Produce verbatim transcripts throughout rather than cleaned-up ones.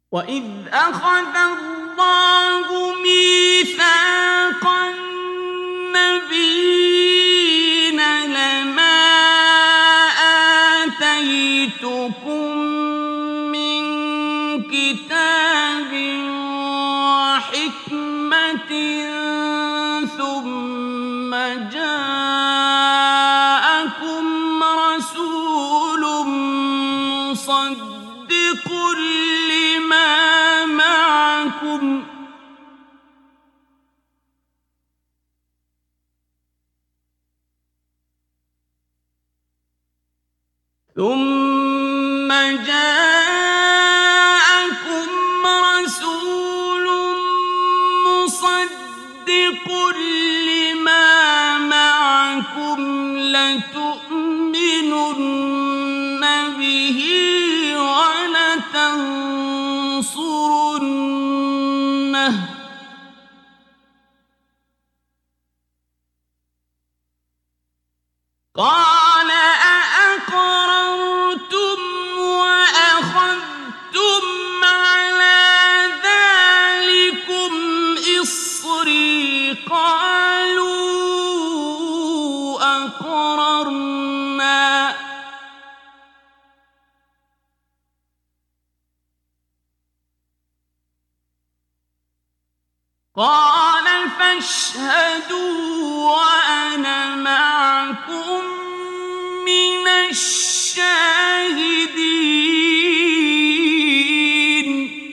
وَإِذْ أَخَذَ اللَّهُ مِيثَاقَ النَّبِيِّينَ لَمَا آتَيْتُكُم مِّن كِتَابٍ وَحِكْمَةٍ ثُمَّ جَاءَكُمْ رَسُولٌ مُّصَدِّقٌ لِّمَا مَعَكُمْ ثُمَّ جَاءَكُمْ رَسُولٌ مُّصَدِّقٌ لِّمَا مَعَكُمْ لَتُؤْمِنُنَّ بِهِ وَلَتَنصُرُنَّهُ ۚ قَالَ أَأَقْرَرْتُمْ وَأَخَذْتُمْ عَلَىٰ ذَٰلِكُمْ إِصْرِي ۖ قَالُوا أَقْرَرْنَا ۚ قَالَ فَاشْهَدُوا وَأَنَا مَعَكُم مِّنَ الشَّاهِدِينَ.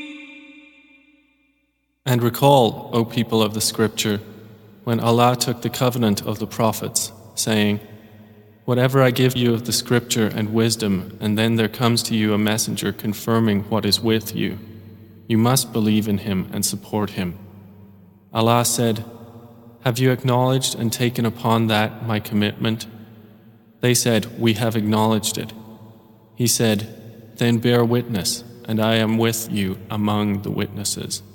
And recall, O people of the Scripture, when Allah took the covenant of the prophets, saying, "Whatever I give you of the Scripture and wisdom, and then there comes to you a messenger confirming what is with you, you must believe in him and support him." Allah said, "Have you acknowledged and taken upon that my commitment?" They said, "We have acknowledged it." He said, "Then bear witness, and I am with you among the witnesses."